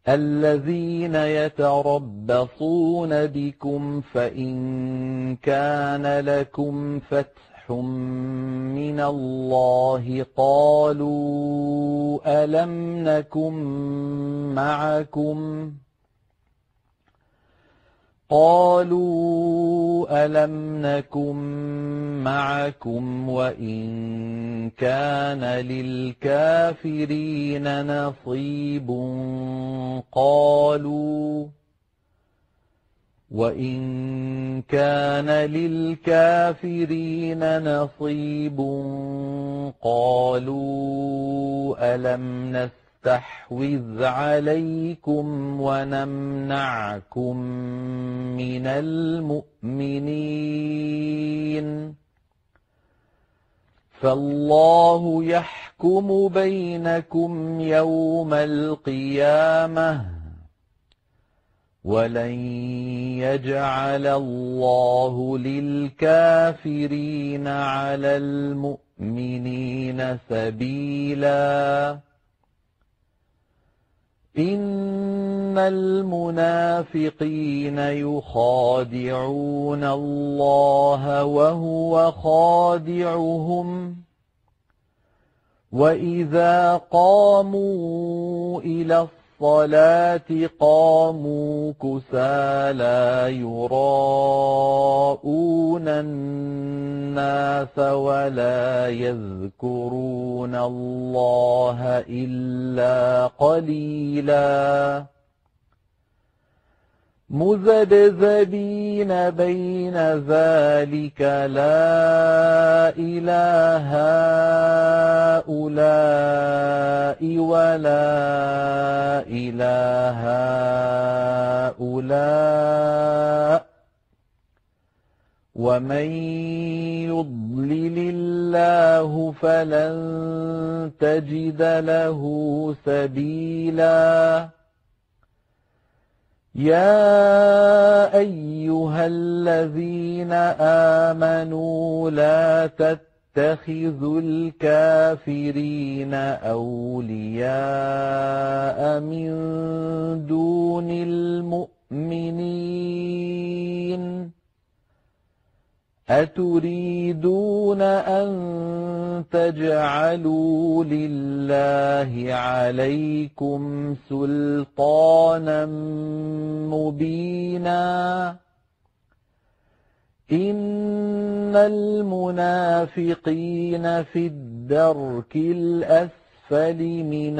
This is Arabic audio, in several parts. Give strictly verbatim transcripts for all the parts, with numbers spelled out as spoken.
الذين يتربصون بكم فإن كان لكم فتح من الله قالوا ألم نكن معكم قالوا ألم نكن معكم وإن كان للكافرين نصيب قالوا وإن كان للكافرين نصيب قالوا ألم نستحوذ عليكم ونمنعكم من المؤمنين فالله يحكم بينكم يوم القيامة ولن يجعل الله للكافرين على المؤمنين سبيلا إن المنافقين يخادعون الله وهو خادعهم وإذا قاموا إلى الصلاة قاموا كسالى يراءون الناس ولا يذكرون الله إلا قليلا مذبذبين بين ذلك لا إله هؤلاء ولا إله هؤلاء ومن يضلل الله فلن تجد له سبيلا يا أيها الذين آمنوا لا تتخذوا الكافرين أولياء من دون المؤمنين أتريدون أن تجعلوا لله عليكم سلطانا مبينا إن المنافقين في الدرك الأسفل من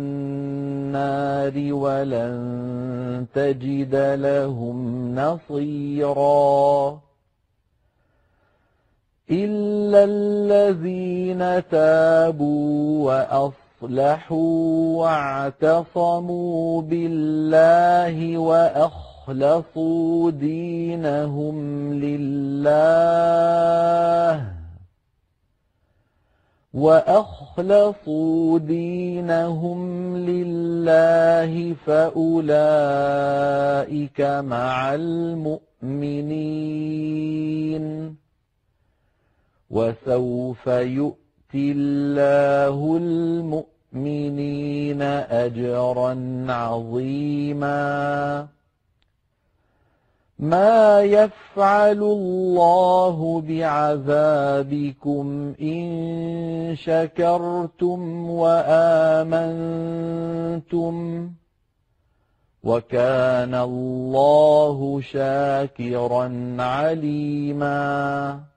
النار ولن تجد لهم نصيرا إلا الذين تابوا وأصلحوا واعتصموا بالله وأخلصوا دينهم لله وأخلصوا دينهم لله فأولئك مع المؤمنين وسوف يؤتي الله المؤمنين أجرا عظيما ما يفعل الله بعذابكم إن شكرتم وآمنتم وكان الله شاكرا عليما